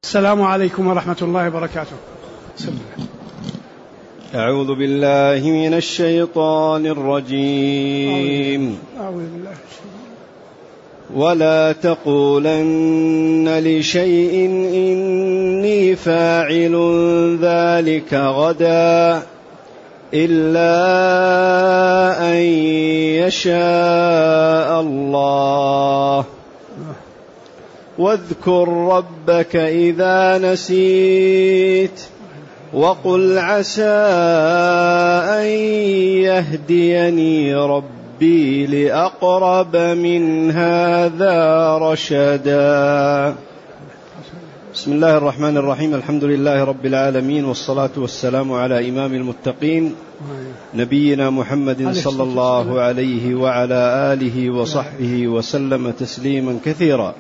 السلام عليكم ورحمة الله وبركاته. أعوذ بالله من الشيطان الرجيم. ولا تقولن لشيء إني فاعل ذلك غدا إلا أن يشاء الله واذكر ربك إذا نسيت وقل عسى أن يهديني ربي لأقرب من هذا رشدا. بسم الله الرحمن الرحيم. الحمد لله رب العالمين، والصلاة والسلام على إمام المتقين نبينا محمد صلى الله عليه وعلى آله وصحبه وسلم تسليما كثيرا.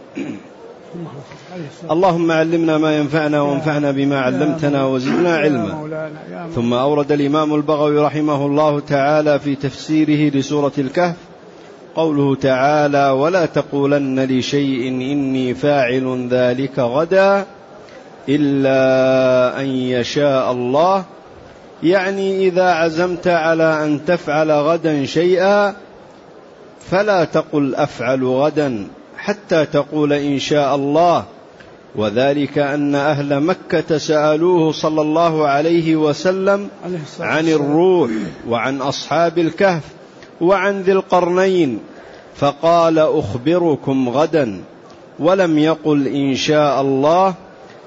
اللهم علمنا ما ينفعنا وانفعنا بما علمتنا وزدنا علما. ثم أورد الإمام البغوي رحمه الله تعالى في تفسيره لسورة الكهف قوله تعالى: ولا تقولن لشيء إني فاعل ذلك غدا إلا أن يشاء الله، يعني إذا عزمت على أن تفعل غدا شيئا فلا تقل أفعل غدا حتى تقول إن شاء الله. وذلك أن أهل مكة سألوه صلى الله عليه وسلم عن الروح وعن أصحاب الكهف وعن ذي القرنين، فقال: أخبركم غدا، ولم يقل إن شاء الله.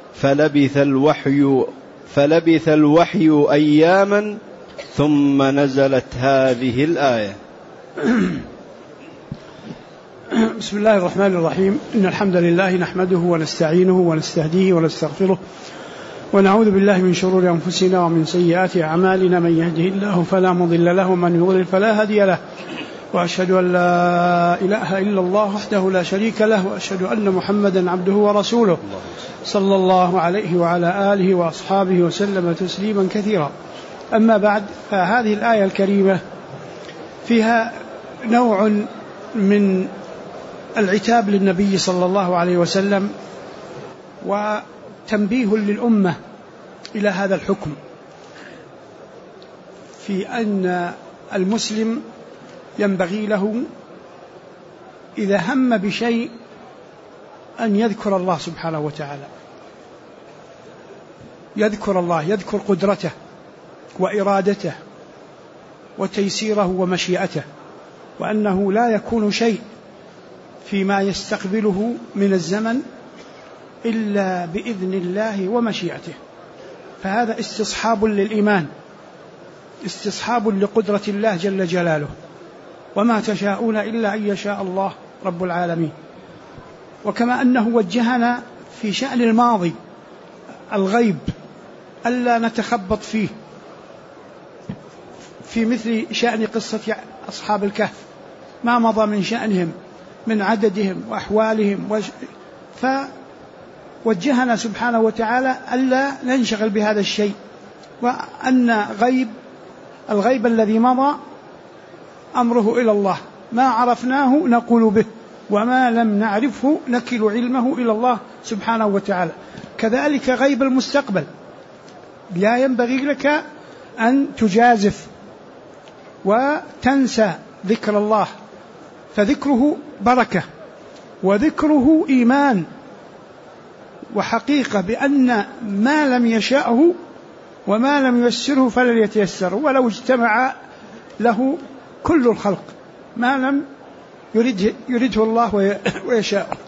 فلبث الوحي أياما ثم نزلت هذه الآية. بسم الله الرحمن الرحيم. إن الحمد لله نحمده ونستعينه ونستهديه ونستغفره، ونعوذ بالله من شرور أنفسنا ومن سيئات أعمالنا. من يهده الله فلا مضل له، ومن يضلل فلا هادي له، وأشهد أن لا إله إلا الله وحده لا شريك له، وأشهد أن محمدا عبده ورسوله صلى الله عليه وعلى آله وأصحابه وسلم تسليما كثيرا. أما بعد، فهذه الآية الكريمة فيها نوع من العتاب للنبي صلى الله عليه وسلم، وتنبيه للأمة إلى هذا الحكم في أن المسلم ينبغي له إذا هم بشيء أن يذكر الله سبحانه وتعالى، يذكر الله، يذكر قدرته وإرادته وتيسيره ومشيئته، وأنه لا يكون شيء فيما يستقبله من الزمن إلا بإذن الله ومشيئته. فهذا استصحاب للإيمان، استصحاب لقدرة الله جل جلاله، وما تشاءون إلا أن يشاء الله رب العالمين. وكما أنه وجهنا في شأن الماضي الغيب ألا نتخبط فيه، في مثل شأن قصة أصحاب الكهف، ما مضى من شأنهم من عددهم وأحوالهم، فوجهنا سبحانه وتعالى ألا ننشغل بهذا الشيء، وأن الغيب الذي مضى أمره إلى الله، ما عرفناه نقول به، وما لم نعرفه نكل علمه إلى الله سبحانه وتعالى. كذلك غيب المستقبل لا ينبغي لك أن تجازف وتنسى ذكر الله، فذكره بركة وذكره إيمان وحقيقة بأن ما لم يشاءه وما لم ييسره فلن يتيسر، ولو اجتمع له كل الخلق ما لم يريده الله ويشاء.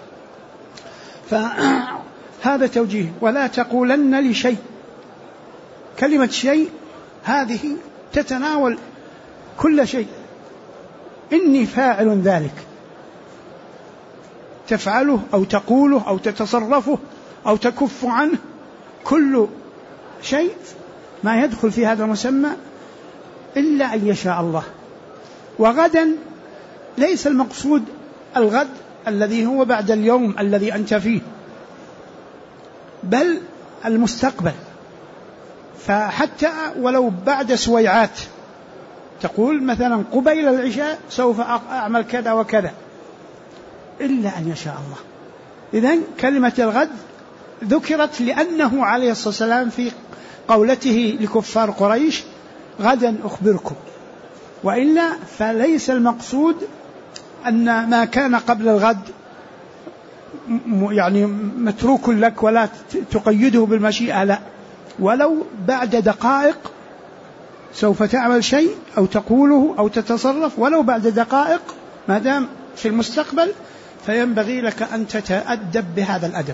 فهذا توجيه. ولا تقولن لشيء، كلمة شيء هذه تتناول كل شيء. إني فاعل ذلك، تفعله أو تقوله أو تتصرفه أو تكف عنه، كل شيء ما يدخل في هذا المسمى إلا أن يشاء الله. وغدا ليس المقصود الغد الذي هو بعد اليوم الذي أنت فيه، بل المستقبل. فحتى ولو بعد سويعات، تقول مثلا قبيل العشاء سوف أعمل كذا وكذا، إلا أن يشاء الله. إذن كلمة الغد ذكرت لأنه عليه الصلاة والسلام في قولته لكفار قريش غدا أخبركم، وإلا فليس المقصود أن ما كان قبل الغد يعني متروك لك ولا تقيده بالمشيئة، لا، ولو بعد دقائق سوف تعمل شيء أو تقوله أو تتصرف، ولو بعد دقائق ما دام في المستقبل، فينبغي لك أن تتأدب بهذا الأدب.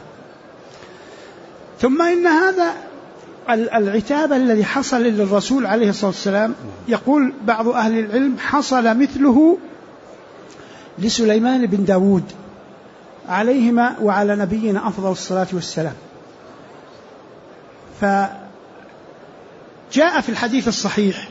ثم إن هذا العتاب الذي حصل للرسول عليه الصلاة والسلام، يقول بعض أهل العلم حصل مثله لسليمان بن داود عليهما وعلى نبينا أفضل الصلاة والسلام. فجاء في الحديث الصحيح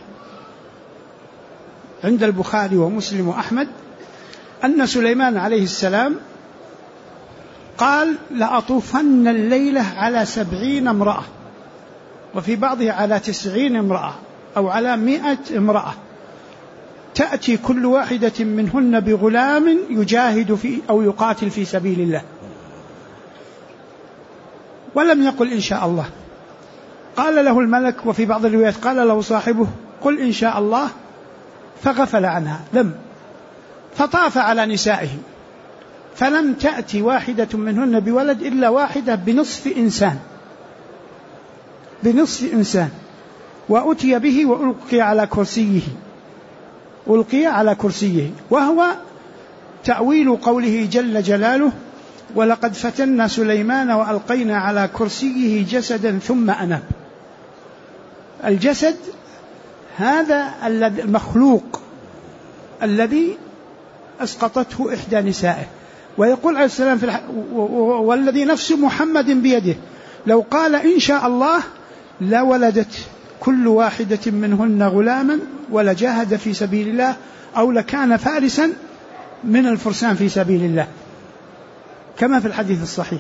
عند البخاري ومسلم وأحمد أن سليمان عليه السلام قال لأطوفن الليلة على 70 امرأة، وفي بعضها على 90 امرأة أو على 100 امرأة، تأتي كل واحدة منهن بغلام يجاهد في أو يقاتل في سبيل الله. ولم يقل إن شاء الله، قال له الملك، وفي بعض الروايات قال له صاحبه قل إن شاء الله، فغفل عنها، فطاف على نسائهم فلم تأتي واحدة منهن بولد إلا واحدة بنصف إنسان، وأتي به وألقي على كرسيه، وهو تأويل قوله جل جلاله ولقد فتنا سليمان وألقينا على كرسيه جسدا ثم أناب. الجسد هذا المخلوق الذي أسقطته إحدى نسائه. ويقول عليه السلام والذي نفس محمد بيده لو قال إن شاء الله لولدت كل واحدة منهن غلاما ولجاهد في سبيل الله أو لكان فارسا من الفرسان في سبيل الله، كما في الحديث الصحيح.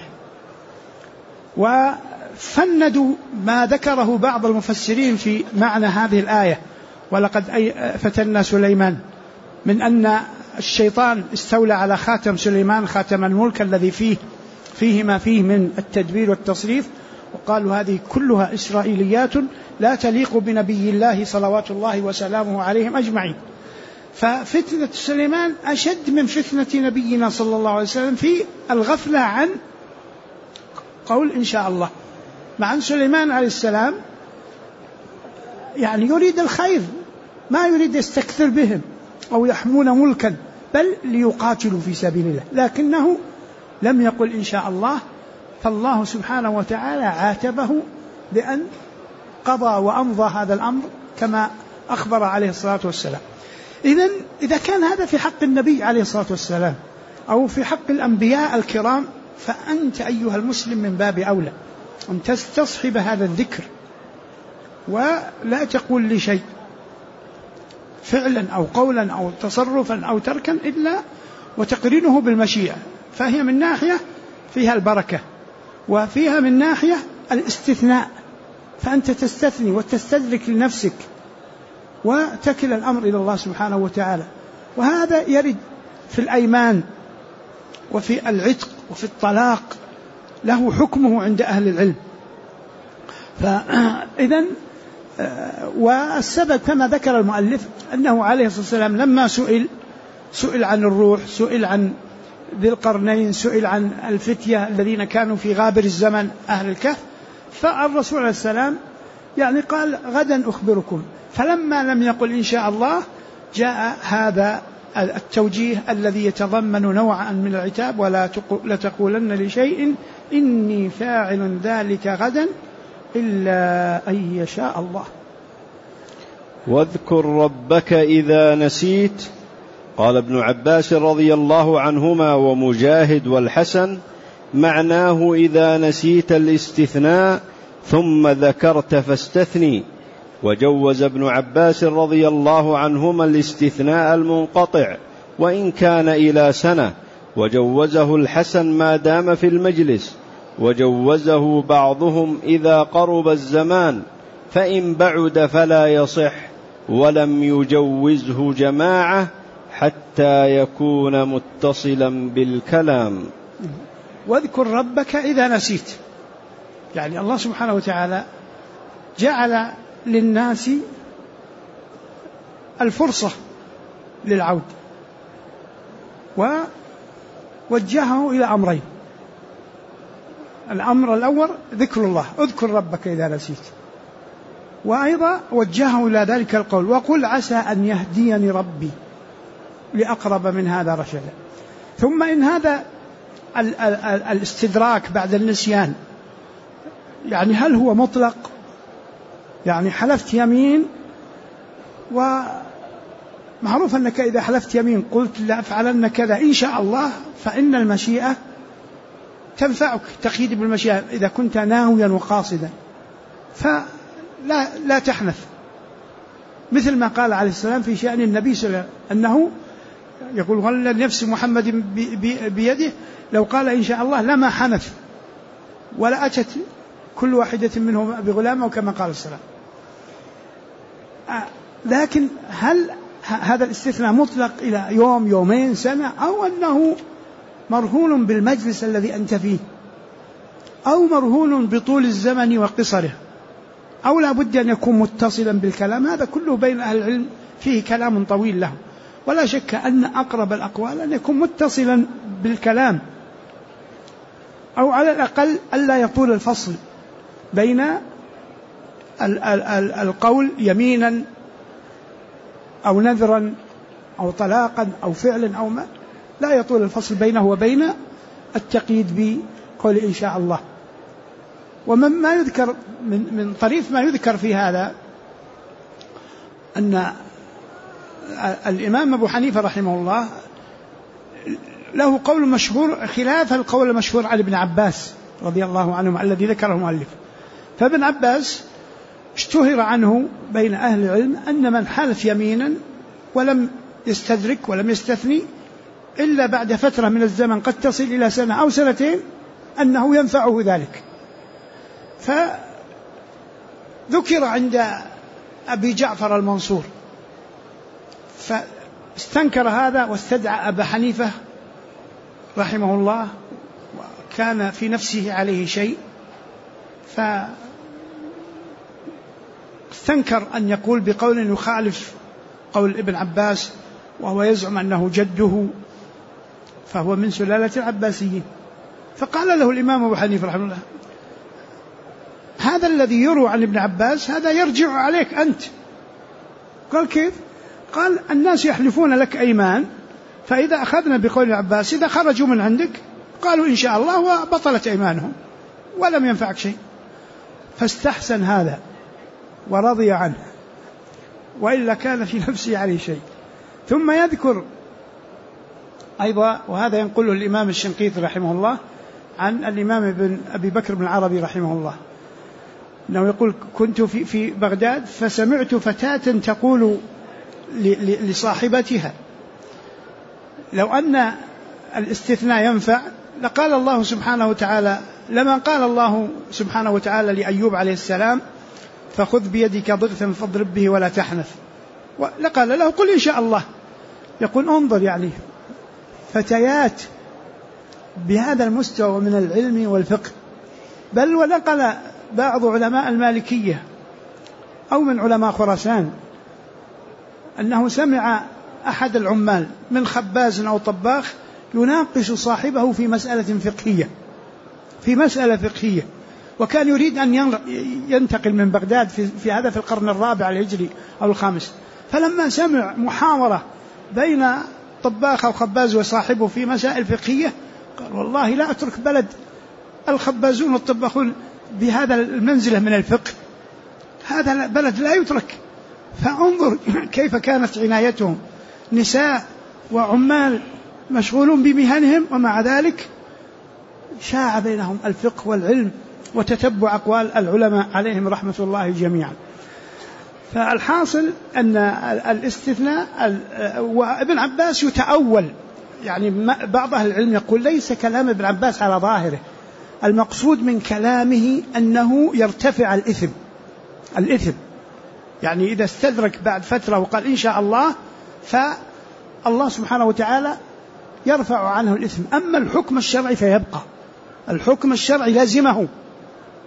وفندوا ما ذكره بعض المفسرين في معنى هذه الآية ولقد فتنا سليمان، من أن الشيطان استولى على خاتم سليمان، خاتم الملك الذي فيه ما فيه من التدبير والتصريف، وقالوا هذه كلها إسرائيليات لا تليق بنبي الله صلوات الله وسلامه عليهم أجمعين. ففتنة سليمان أشد من فتنة نبينا صلى الله عليه وسلم في الغفلة عن قول إن شاء الله، مع أن سليمان عليه السلام يعني يريد الخير، ما يريد يستكثر بهم أو يحمون ملكا، بل ليقاتلوا في سبيل الله، لكنه لم يقل إن شاء الله، فالله سبحانه وتعالى عاتبه بأن قضى وأمضى هذا الأمر كما أخبر عليه الصلاة والسلام. إذا كان هذا في حق النبي عليه الصلاة والسلام أو في حق الأنبياء الكرام، فأنت أيها المسلم من باب أولى أن تستصحب هذا الذكر ولا تقول لشيء فعلا أو قولا أو تصرفا أو تركا إلا وتقرينه بالمشيئة، فهي من ناحية فيها البركة وفيها من ناحية الاستثناء، فأنت تستثني وتستدرك لنفسك وتكل الأمر إلى الله سبحانه وتعالى. وهذا يرد في الأيمان وفي العتق وفي الطلاق، له حكمه عند أهل العلم. فإذن والسبب كما ذكر المؤلف أنه عليه الصلاة والسلام لما سئل عن الروح، سئل عن ذي القرنين، سئل عن الفتية الذين كانوا في غابر الزمن أهل الكهف، فالرسول عليه السلام يعني قال غدا أخبركم، فلما لم يقل إن شاء الله جاء هذا التوجيه الذي يتضمن نوعا من العتاب، ولا تقولن لشيء إني فاعل ذلك غدا إلا أن يشاء الله. واذكر ربك إذا نسيت. قال ابن عباس رضي الله عنهما ومجاهد والحسن معناه إذا نسيت الاستثناء ثم ذكرت فاستثني. وجوز ابن عباس رضي الله عنهما الاستثناء المنقطع وإن كان إلى سنة، وجوزه الحسن ما دام في المجلس، وجوزه بعضهم إذا قرب الزمان، فإن بعد فلا يصح، ولم يجوزه جماعة حتى يكون متصلا بالكلام. واذكر ربك إذا نسيت، يعني الله سبحانه وتعالى جعل للناس الفرصة للعود، ووجهه إلى أمرين. الأمر الأول ذكر الله، اذكر ربك إذا نسيت، وأيضا وجهه إلى ذلك القول وقل عسى أن يهديني ربي لأقرب من هذا رشدا. ثم إن هذا الاستدراك بعد النسيان يعني هل هو مطلق؟ يعني حلفت يمين، ومعروف أنك إذا حلفت يمين قلت لأفعلن كذا إن شاء الله، فإن المشيئة تنفعك، تقييد بالمشيئة إذا كنت ناويا وقاصدا، فلا تحنث. مثل ما قال عليه السلام في شأن النبي صلى الله عليه وسلم أنه يقول والذي نفس محمد بيده لو قال إن شاء الله لما حنث ولا أتت كل واحدة منهم بغلامه كما قال السلام. لكن هل هذا الاستثناء مطلق إلى يوم يومين سنة، أو أنه مرهون بالمجلس الذي أنت فيه، أو مرهون بطول الزمن وقصره، أو لا بد أن يكون متصلا بالكلام؟ هذا كله بين أهل العلم فيه كلام طويل له، ولا شك أن أقرب الأقوال أن يكون متصلا بالكلام، أو على الأقل ألا يطول الفصل بين القول يمينا أو نذرا أو طلاقا أو فعلا أو ما، لا يطول الفصل بينه وبين التقييد بقول إن شاء الله. ومما يذكر من طريف ما يذكر في هذا أن الإمام أبو حنيفة رحمه الله له قول مشهور خلاف القول المشهور عن ابن عباس رضي الله عنه الذي ذكره المؤلف. فابن عباس اشتهر عنه بين أهل العلم أن من حلف يمينا ولم يستدرك ولم يستثني إلا بعد فترة من الزمن قد تصل إلى سنة أو سنتين أنه ينفعه ذلك. فذكر عند أبي جعفر المنصور فاستنكر هذا واستدعى أبا حنيفة رحمه الله، وكان في نفسه عليه شيء، فاستنكر أن يقول بقول يخالف قول ابن عباس، وهو يزعم أنه جده فهو من سلالة العباسيين. فقال له الإمام أبو حنيفة رحمه الله هذا الذي يروى عن ابن عباس هذا يرجع عليك أنت. قال كيف؟ قال الناس يحلفون لك أيمان، فإذا أخذنا بقول العباس إذا خرجوا من عندك قالوا إن شاء الله وبطلت أيمانهم ولم ينفعك شيء. فاستحسن هذا ورضي عنه، وإلا كان في نفسه عليه شيء. ثم يذكر أيضا، وهذا ينقله الإمام الشنقيطي رحمه الله عن الإمام ابن أبي بكر بن العربي رحمه الله أنه يقول كنت في بغداد فسمعت فتاة تقول لصاحبتها لو أن الاستثناء ينفع لقال الله سبحانه وتعالى، لما قال الله سبحانه وتعالى لأيوب عليه السلام فخذ بيدك ضغثا فاضرب به ولا تحنث، لقال له قل إن شاء الله. يقول انظر يعني فتيات بهذا المستوى من العلم والفقه. بل ونقل بعض علماء المالكية أو من علماء خراسان أنه سمع أحد العمال من خباز أو طباخ يناقش صاحبه في مسألة فقهية، وكان يريد أن ينتقل من بغداد في هذا في القرن الرابع الهجري أو الخامس. فلما سمع محاورة بين طباخ أو خباز وصاحبه في مسائل فقهية قال والله لا أترك بلد الخبازون والطباخون بهذا المنزلة من الفقه، هذا بلد لا يترك. فانظر كيف كانت عنايتهم، نساء وعمال مشغولون بمهنهم، ومع ذلك شاع بينهم الفقه والعلم وتتبع أقوال العلماء عليهم رحمة الله جميعا. فالحاصل أن الاستثناء وابن عباس يتأول، يعني بعض أهل العلم يقول ليس كلام ابن عباس على ظاهره، المقصود من كلامه أنه يرتفع الإثم، يعني إذا استدرك بعد فترة وقال إن شاء الله فالله سبحانه وتعالى يرفع عنه الإثم. أما الحكم الشرعي فيبقى، الحكم الشرعي لازمه،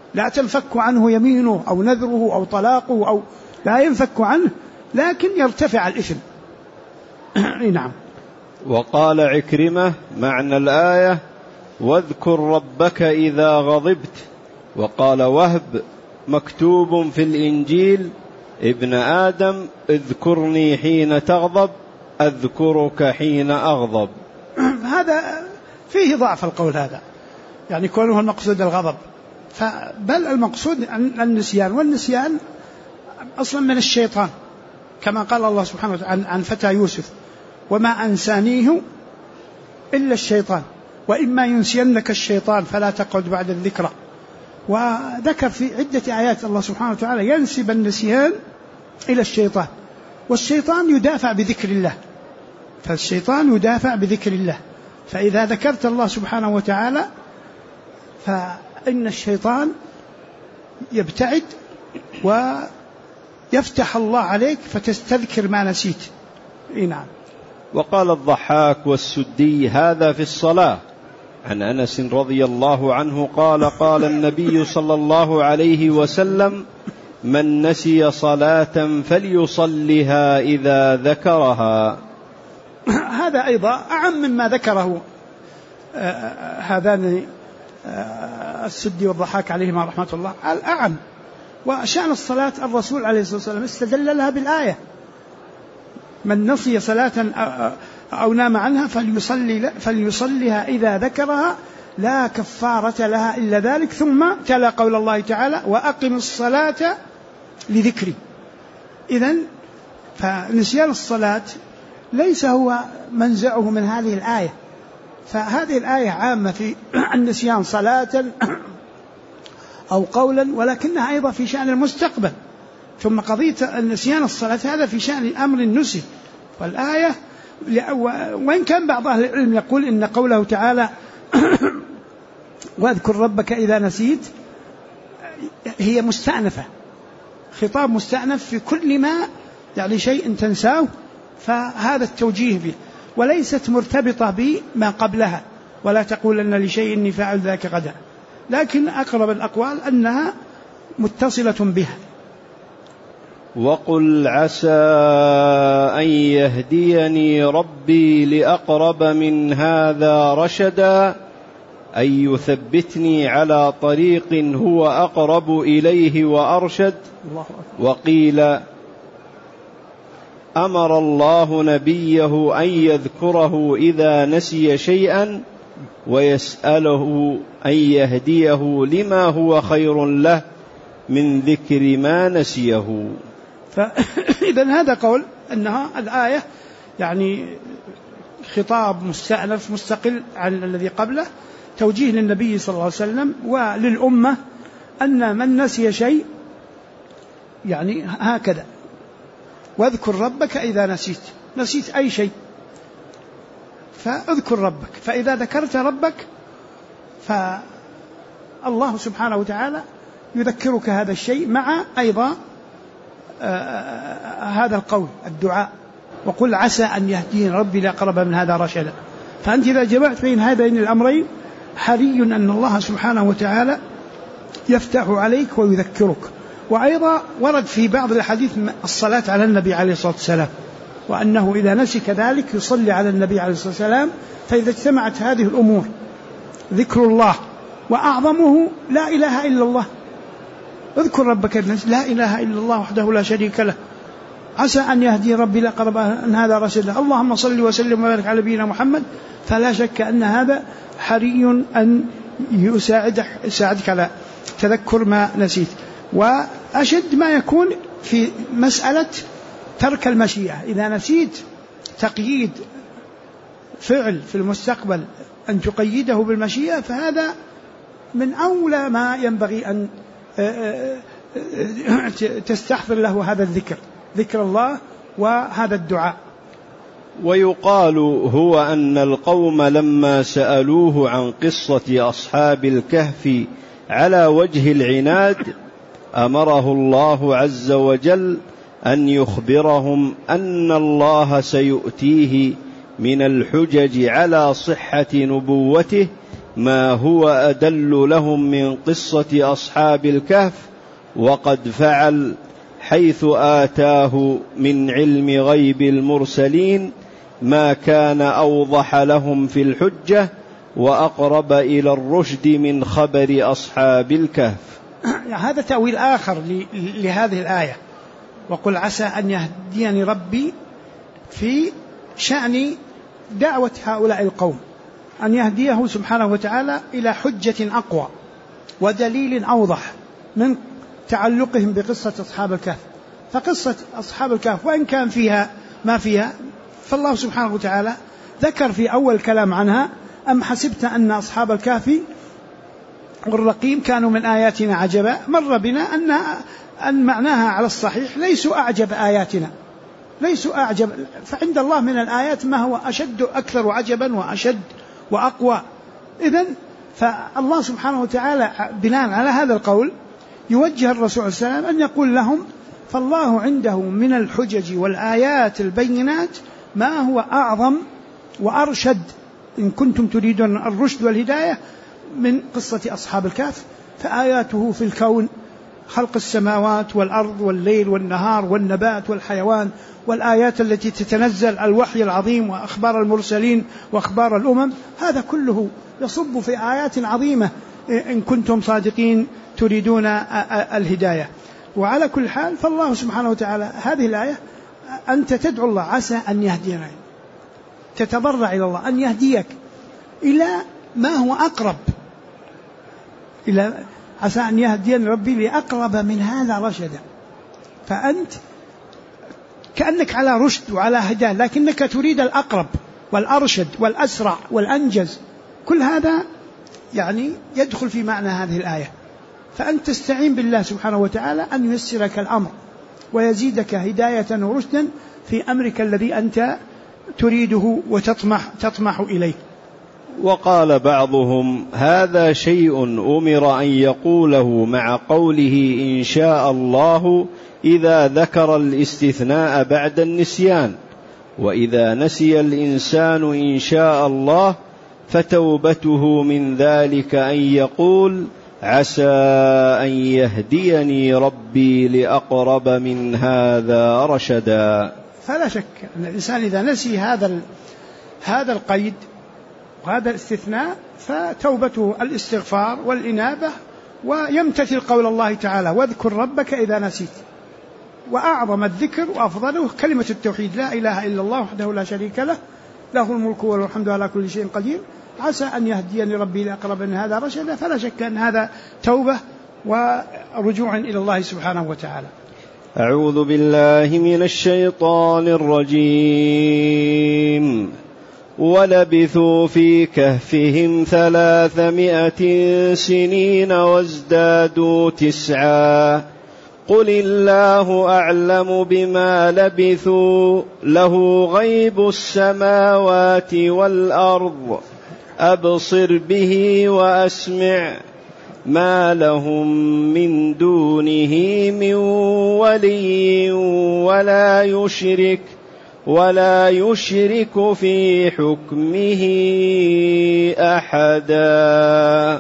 لا تنفك عنه يمينه أو نذره أو طلاقه أو لا ينفك عنه، لكن يرتفع الإثم. نعم. وقال عكرمة معنى الآية: واذكر ربك إذا غضبت. وقال وهب: مكتوب في الإنجيل: ابن آدم اذكرني حين تغضب أذكرك حين أغضب. هذا فيه ضعف القول هذا، يعني كونه المقصود الغضب، بل المقصود النسيان، والنسيان أصلا من الشيطان، كما قال الله سبحانه وتعالى عن فتى يوسف: وما أنسانيه إلا الشيطان وإما ينسينك الشيطان فلا تقعد بعد الذكرى. وذكر في عدة آيات الله سبحانه وتعالى ينسب النسيان إلى الشيطان، والشيطان يدافع بذكر الله، فالشيطان يدافع بذكر الله، فإذا ذكرت الله سبحانه وتعالى فإن الشيطان يبتعد ويفتح الله عليك فتستذكر ما نسيت. نعم. وقال الضحاك والسدي هذا في الصلاة عن أنس رضي الله عنه قال: قال النبي صلى الله عليه وسلم: من نسي صلاة فليصلها إذا ذكرها. هذا أيضا أعم مما ذكره هذان السدي والضحاك عليهما رحمة الله، الأعم. وشأن الصلاة الرسول عليه الصلاة والسلام استدل لها بالآية: من نسي صلاة أو نام عنها فليصليها إذا ذكرها لا كفارة لها إلا ذلك. ثم تلا قول الله تعالى: وأقم الصلاة لذكري. إذن فنسيان الصلاة ليس هو منزعه من هذه الآية، فهذه الآية عامة في النسيان صلاة أو قولا، ولكنها أيضا في شأن المستقبل. ثم قضية النسيان الصلاة هذا في شأن الأمر النسي. والآية وإن كان بعض أهل العلم يقول إن قوله تعالى: واذكر ربك إذا نسيت، هي مستأنفة، خطاب مستأنف في كل ما يعني شيء تنساه، فهذا التوجيه به، وليست مرتبطة بما قبلها: ولا تقولن لشيء إني فاعل ذاك غدا، لكن أقرب الأقوال أنها متصلة بها. وقل عسى أن يهديني ربي لأقرب من هذا رشدا، أن يثبتني على طريق هو أقرب إليه وأرشد. وقيل: أمر الله نبيه أن يذكره إذا نسي شيئا ويسأله أن يهديه لما هو خير له من ذكر ما نسيه. فإذن هذا قول أنها الآية يعني خطاب مستأنف مستقل عن الذي قبله، توجيه للنبي صلى الله عليه وسلم وللأمة أن من نسي شيء يعني هكذا: واذكر ربك إذا نسيت أي شيء فاذكر ربك، فإذا ذكرت ربك فالله سبحانه وتعالى يذكرك هذا الشيء، مع أيضا هذا القول الدعاء: وقل عسى أن يهديني ربي لأقرب من هذا رشدا. فأنت إذا جمعت بين هذين الأمرين حري أن الله سبحانه وتعالى يفتح عليك ويذكرك. وأيضا ورد في بعض الحديث الصلاة على النبي عليه الصلاة والسلام، وأنه إذا نسي كذلك يصلي على النبي عليه الصلاة والسلام. فإذا اجتمعت هذه الأمور ذكر الله، وأعظمه لا إله إلا الله، اذكر ربك لا إله إلا الله وحده لا شريك له، عسى أن يهدي ربي لأقرب من هذا رشدا، اللهم صل وسلم وبارك على نبينا محمد. فلا شك أن هذا حري أن يساعدك على تذكر ما نسيت. وأشد ما يكون في مسألة ترك المشيئة، إذا نسيت تقييد فعل في المستقبل أن تقيده بالمشيئة، فهذا من أولى ما ينبغي أن تستحضر له هذا ذكر الله وهذا الدعاء. ويقال هو أن القوم لما سألوه عن قصة أصحاب الكهف على وجه العناد أمره الله عز وجل أن يخبرهم أن الله سيؤتيه من الحجج على صحة نبوته ما هو أدل لهم من قصة أصحاب الكهف وقد فعل، حيث آتاه من علم غيب المرسلين ما كان أوضح لهم في الحجة وأقرب إلى الرشد من خبر أصحاب الكهف. هذا تأويل آخر لهذه الآية. وقل عسى أن يهديني ربي في شأن دعوة هؤلاء القوم، أن يهديه سبحانه وتعالى إلى حجة أقوى ودليل أوضح من تعلقهم بقصة أصحاب الكهف. فقصة أصحاب الكهف وإن كان فيها ما فيها، فالله سبحانه وتعالى ذكر في أول كلام عنها: أم حسبت أن أصحاب الكهف والرقيم كانوا من آياتنا عجبا. مر بنا أن معناها على الصحيح ليسوا أعجب آياتنا، ليسوا أعجب، فعند الله من الآيات ما هو أشد أكثر عجبا وأشد وأقوى. إذن فالله سبحانه وتعالى بناء على هذا القول يوجه الرسول صلى الله عليه وسلم أن يقول لهم: فالله عنده من الحجج والآيات البينات ما هو أعظم وأرشد إن كنتم تريدون الرشد والهداية من قصة أصحاب الكهف. فآياته في الكون: خلق السماوات والأرض والليل والنهار والنبات والحيوان، والآيات التي تتنزل الوحي العظيم وأخبار المرسلين وأخبار الأمم، هذا كله يصب في آيات عظيمة إن كنتم صادقين تريدون الهداية. وعلى كل حال فالله سبحانه وتعالى هذه الآية أنت تدعو الله عسى أن يهدينا، تتضرع إلى الله أن يهديك إلى ما هو أقرب، إلى عسى أن يهديني ربي لأقرب من هذا رشدا. فأنت كأنك على رشد وعلى هداية، لكنك تريد الأقرب والأرشد والأسرع والأنجز. كل هذا يعني يدخل في معنى هذه الآية. فأنت تستعين بالله سبحانه وتعالى أن ييسرك الأمر ويزيدك هداية ورشدا في أمرك الذي أنت تريده وتطمح إليه. وقال بعضهم: هذا شيء أمر أن يقوله مع قوله إن شاء الله إذا ذكر الاستثناء بعد النسيان، وإذا نسي الإنسان إن شاء الله فتوبته من ذلك أن يقول عسى أن يهديني ربي لأقرب من هذا رشدا. فلا شك أن الإنسان إذا نسي هذا القيد وهذا الاستثناء فتوبته الاستغفار والإنابة، ويمتثل قول الله تعالى: واذكر ربك إذا نسيت. وأعظم الذكر وأفضله كلمة التوحيد: لا إله إلا الله وحده لا شريك له، له الملك وله الحمد على كل شيء قدير، عسى أن يهديني ربي لأقرب من هذا رشدا. فلا شك أن هذا توبة ورجوع إلى الله سبحانه وتعالى. أعوذ بالله من الشيطان الرجيم. ولبثوا في كهفهم 300 سنين وازدادوا 9 قل الله أعلم بما لبثوا له غيب السماوات والأرض أبصر به وأسمع ما لهم من دونه من ولي ولا يشرك في حكمه أحدا.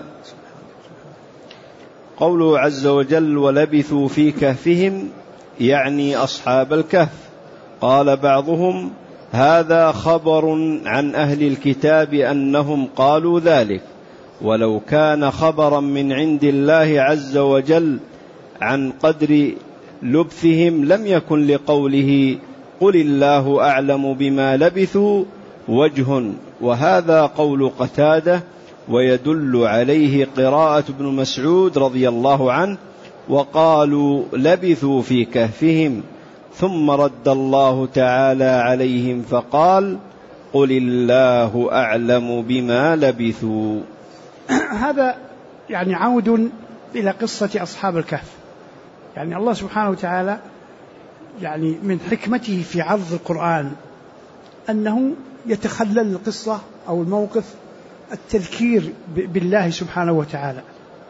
قوله عز وجل: ولبثوا في كهفهم، يعني أصحاب الكهف. قال بعضهم: هذا خبر عن أهل الكتاب أنهم قالوا ذلك، ولو كان خبرا من عند الله عز وجل عن قدر لبثهم لم يكن لقوله قل الله أعلم بما لبثوا وجه، وهذا قول قتادة، ويدل عليه قراءة ابن مسعود رضي الله عنه: وقالوا لبثوا في كهفهم، ثم رد الله تعالى عليهم فقال قل الله أعلم بما لبثوا. هذا يعني عود إلى قصة أصحاب الكهف. يعني الله سبحانه وتعالى يعني من حكمته في عرض القرآن أنه يتخلل القصة أو الموقف التذكير بالله سبحانه وتعالى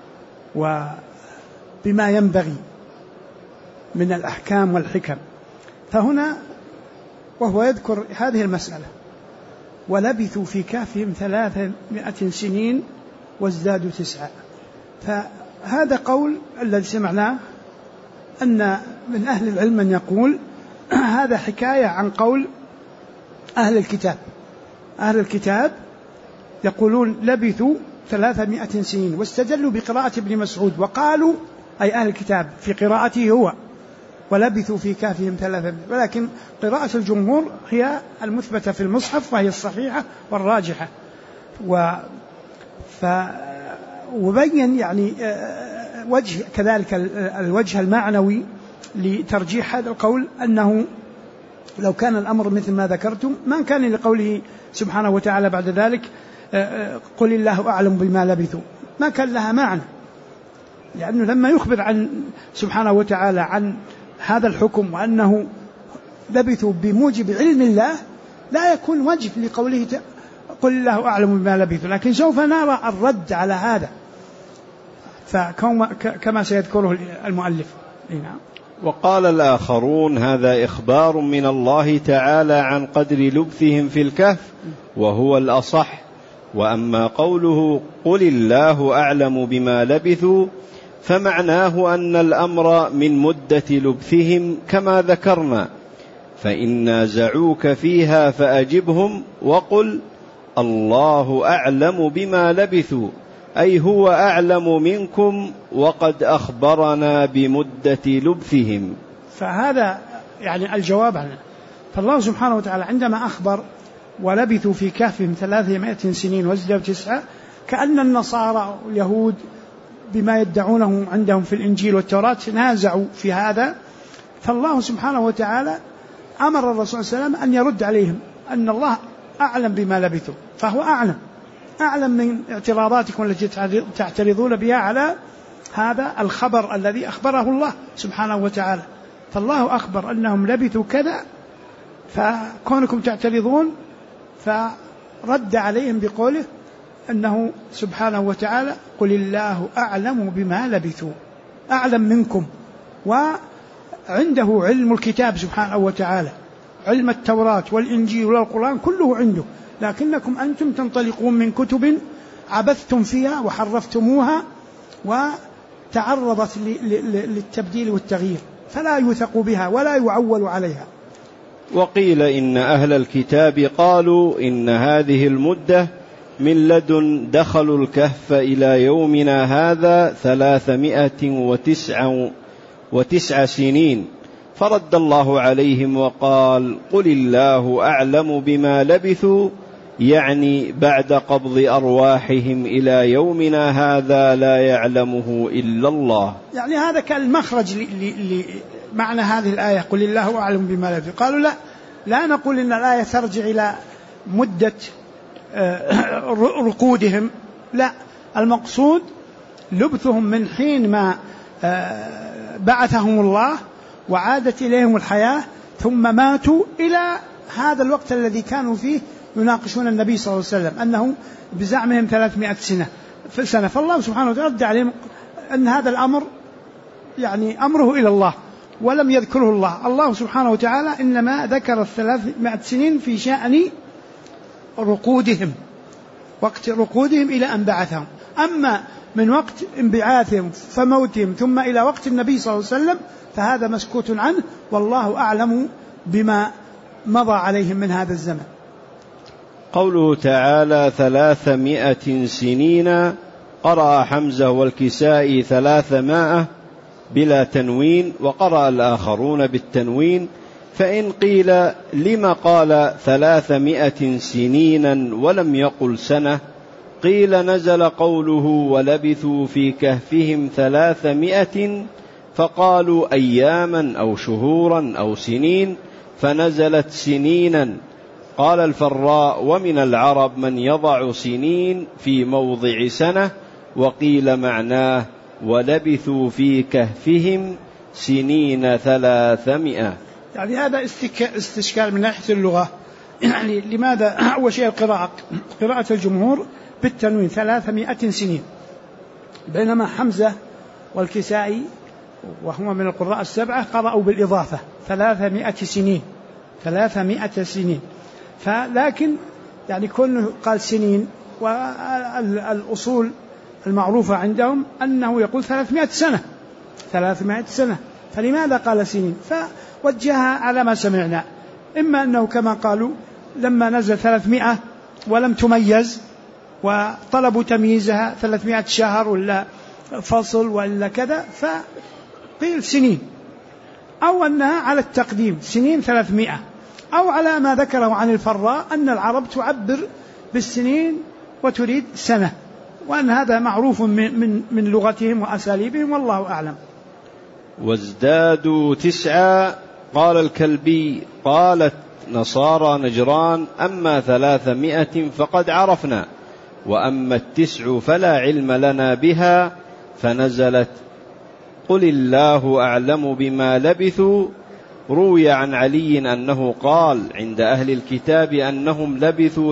وبما ينبغي من الأحكام والحكم. فهنا وهو يذكر هذه المسألة: ولبثوا في كهفهم 300 سنين وازدادوا 9. فهذا قول الذي سمعناه أن من أهل العلم من يقول هذا حكاية عن قول أهل الكتاب. أهل الكتاب يقولون لبثوا 300 سنين، واستدلوا بقراءة ابن مسعود وقالوا أي أهل الكتاب في قراءته هو ولبثوا في كهفهم 300، ولكن قراءة الجمهور هي المثبتة في المصحف وهي الصحيحة والراجحة. وبين يعني وجه كذلك الوجه المعنوي لترجيح هذا القول أنه لو كان الأمر مثل ما ذكرتم ما كان لقوله سبحانه وتعالى بعد ذلك قل الله أعلم بما لبثوا، ما كان لها معنى، لأنه لما يخبر عن سبحانه وتعالى عن هذا الحكم وأنه لبثوا بموجب علم الله لا يكون وجه لقوله قل الله أعلم بما لبثوا. لكن سوف نرى الرد على هذا كما سيذكره المؤلف. نعم. وقال الآخرون هذا إخبار من الله تعالى عن قدر لبثهم في الكهف وهو الأصح، وأما قوله قل الله أعلم بما لبثوا فمعناه أن الأمر من مدة لبثهم كما ذكرنا، فإن نازعوك فيها فأجبهم وقل الله أعلم بما لبثوا، أي هو أعلم منكم وقد أخبرنا بمدة لبثهم. فهذا يعني الجواب عنه. فالله سبحانه وتعالى عندما أخبر ولبثوا في كهفهم 300 سنين وازدادوا 9، كأن النصارى واليهود بما يدعونه عندهم في الإنجيل والتوراة نازعوا في هذا، فالله سبحانه وتعالى أمر الرسول صلى الله عليه وسلم أن يرد عليهم أن الله أعلم بما لبثوا، فهو أعلم من اعتراضاتكم التي تعترضون بها على هذا الخبر الذي أخبره الله سبحانه وتعالى. فالله أخبر أنهم لبثوا كذا، فكونكم تعترضون فرد عليهم بقوله أنه سبحانه وتعالى قل الله أعلم بما لبثوا، أعلم منكم، وعنده علم الكتاب سبحانه وتعالى، علم التوراة والإنجيل والقرآن كله عنده، لكنكم أنتم تنطلقون من كتب عبثتم فيها وحرفتموها وتعرضت للتبديل والتغيير، فلا يوثق بها ولا يعول عليها. وقيل إن أهل الكتاب قالوا إن هذه المدة من لدن دخلوا الكهف إلى يومنا هذا 309 سنين، فرد الله عليهم وقال قل الله أعلم بما لبثوا، يعني بعد قبض أرواحهم إلى يومنا هذا لا يعلمه إلا الله. يعني هذا كان المخرج لمعنى هذه الآية قل الله أعلم بما لبثوا. قالوا لا نقول إن الآية ترجع إلى مدة رقودهم، لا، المقصود لبثهم من حين ما بعثهم الله وعادت إليهم الحياة ثم ماتوا إلى هذا الوقت الذي كانوا فيه يناقشون النبي صلى الله عليه وسلم أنه بزعمهم 300 سنة. فالله سبحانه وتعالى رد عليهم أن هذا الأمر يعني أمره إلى الله ولم يذكره الله سبحانه وتعالى إنما ذكر 300 سنين في شأن رقودهم، وقت رقودهم إلى أن بعثهم. أما من وقت انبعاثهم فموتهم ثم إلى وقت النبي صلى الله عليه وسلم فهذا مسكوت عنه، والله أعلم بما مضى عليهم من هذا الزمن. قوله تعالى 300 سنين، قرأ حمزة والكسائي 300 بلا تنوين، وقرأ الآخرون بالتنوين. فإن قيل لما قال 300 سنينا ولم يقل سنة، قيل نزل قوله ولبثوا في كهفهم 300 فقالوا أياما أو شهورا أو سنين فنزلت سنينا. قال الفراء ومن العرب من يضع سنين في موضع سنة، وقيل معناه ولبثوا في كهفهم سنين 300. يعني هذا استشكال من ناحية اللغة. يعني لماذا أول شيء قراءة الجمهور بالتنوين 300 سنين، بينما حمزة والكسائي وهما من القراء السبعة قرأوا بالإضافة 300 سنين. فلكن يعني كونه قال سنين، والأصول المعروفة عندهم أنه يقول 300 سنة، فلماذا قال سنين؟ فوجهها على ما سمعنا، إما أنه كما قالوا لما نزل 300 ولم تميز وطلبوا تمييزها 300 شهر ولا فصل ولا كذا فقيل سنين، أو أنها على التقديم سنين 300، أو على ما ذكره عن الفراء أن العرب تعبر بالسنين وتريد سنة، وأن هذا معروف من لغتهم وأساليبهم، والله أعلم. وازدادوا 9. قال الكلبي: قالت نصارى نجران: أما 300 فقد عرفنا، وأما 9 فلا علم لنا بها، فنزلت: قل الله أعلم بما لبثوا. روي عن علي أنه قال عند أهل الكتاب أنهم لبثوا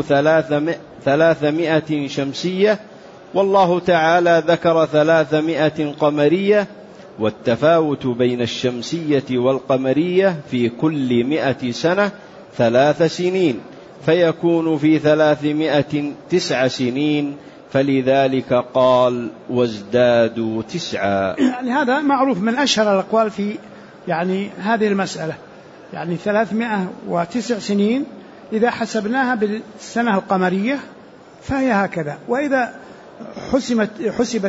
300 شمسية، والله تعالى ذكر 300 قمرية، والتفاوت بين الشمسية والقمرية في كل 100 سنة 3 سنين، فيكون في 300 9 سنين، فلذلك قال: وازدادوا 9. يعني هذا معروف من أشهر الأقوال في يعني هذه المسألة، يعني 309 سنين إذا حسبناها بالسنة القمرية فهي هكذا، وإذا حسبت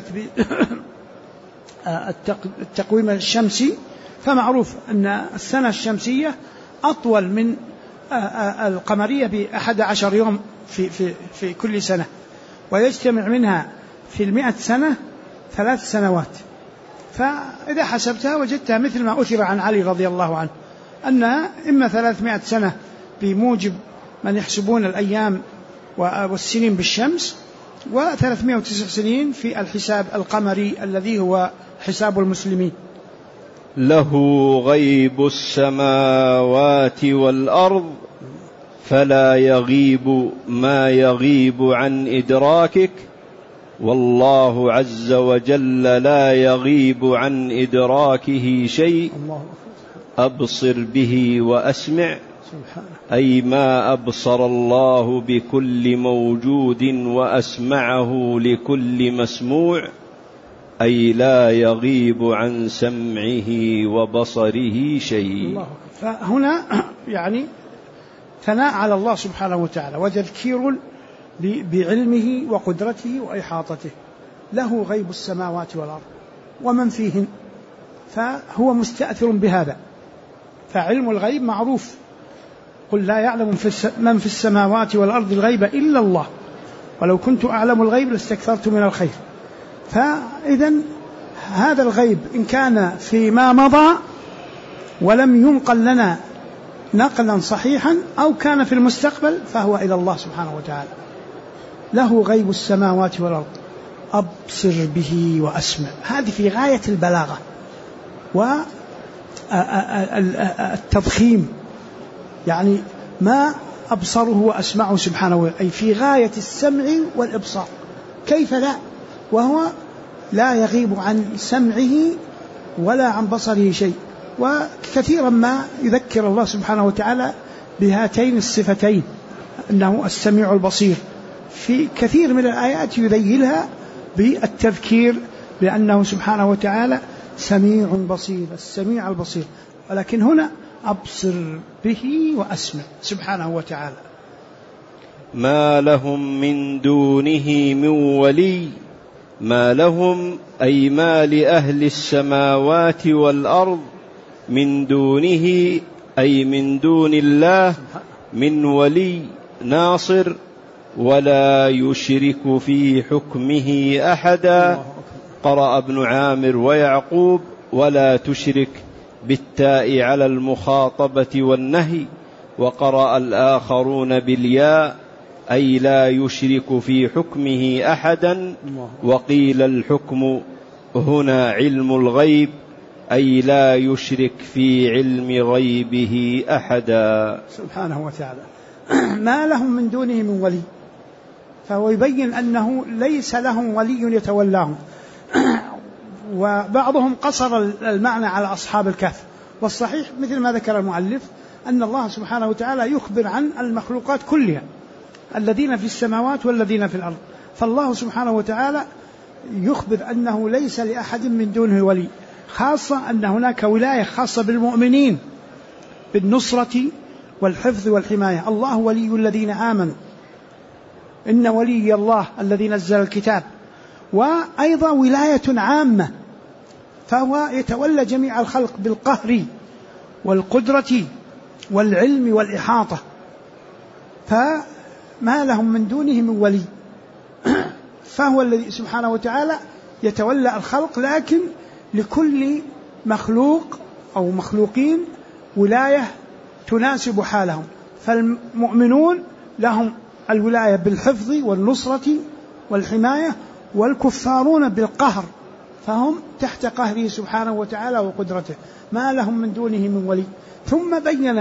التقويم الشمسي فمعروف أن السنة الشمسية أطول من القمرية ب11 يوم في كل سنة، ويجتمع منها في 100 سنة 3 سنوات. فإذا حسبتها وجدتها مثل ما أثر عن علي رضي الله عنه أنها إما 300 سنة بموجب من يحسبون الأيام والسنين بالشمس، و309 سنين في الحساب القمري الذي هو حساب المسلمين. له غيب السماوات والأرض فلا يغيب ما يغيب عن إدراكك، والله عز وجل لا يغيب عن إدراكه شيء. أبصر به وأسمع، أي ما أبصر الله بكل موجود وأسمعه لكل مسموع، أي لا يغيب عن سمعه وبصره شيء. فهنا يعني ثناء على الله سبحانه وتعالى وتذكير بعلمه وقدرته وإحاطته. له غيب السماوات والأرض ومن فيهن، فهو مستأثر بهذا، فعلم الغيب معروف. قل لا يعلم من في السماوات والأرض الغيب إلا الله، ولو كنت أعلم الغيب لاستكثرت من الخير. فإذا هذا الغيب إن كان فيما مضى ولم ينقل لنا نقلا صحيحا، أو كان في المستقبل، فهو إلى الله سبحانه وتعالى. له غيب السماوات والأرض أبصر به وأسمع، هذه في غاية البلاغة والتضخيم، يعني ما أبصره وأسمعه سبحانه، أي في غاية السمع والإبصار، كيف لا، وهو لا يغيب عن سمعه ولا عن بصره شيء. وكثيرا ما يذكر الله سبحانه وتعالى بهاتين الصفتين، أنه السميع البصير، في كثير من الآيات يذيلها بالتذكير بأنه سبحانه وتعالى سميع بصير، السميع البصير. ولكن هنا أبصر به وأسمع سبحانه وتعالى. ما لهم من دونه من ولي، ما لهم أي ما لأهل السماوات والأرض من دونه، أي من دون الله، من ولي ناصر، ولا يشرك في حكمه أحدا. قرأ ابن عامر ويعقوب: ولا تشرك بالتاء على المخاطبة والنهي، وقرأ الآخرون بالياء، أي لا يشرك في حكمه أحدا. وقيل الحكم هنا علم الغيب، أي لا يشرك في علم غيبه أحدا سبحانه وتعالى. ما لهم من دونه من ولي، فهو يبين أنه ليس لهم ولي يتولاهم. وبعضهم قصر المعنى على أصحاب الكهف، والصحيح مثل ما ذكر المؤلف أن الله سبحانه وتعالى يخبر عن المخلوقات كلها، الذين في السماوات والذين في الأرض. فالله سبحانه وتعالى يخبر أنه ليس لأحد من دونه ولي، خاصة أن هناك ولاية خاصة بالمؤمنين بالنصرة والحفظ والحماية. الله ولي الذين آمنوا، إن ولي الله الذي نزل الكتاب. وأيضا ولاية عامة، فهو يتولى جميع الخلق بالقهر والقدرة والعلم والإحاطة، فما لهم من دونه من ولي. فهو الذي سبحانه وتعالى يتولى الخلق، لكن لكل مخلوق أو مخلوقين ولاية تناسب حالهم. فالمؤمنون لهم الولاية بالحفظ والنصرة والحماية، والكفارون بالقهر، فهم تحت قهره سبحانه وتعالى وقدرته، ما لهم من دونه من ولي. ثم بين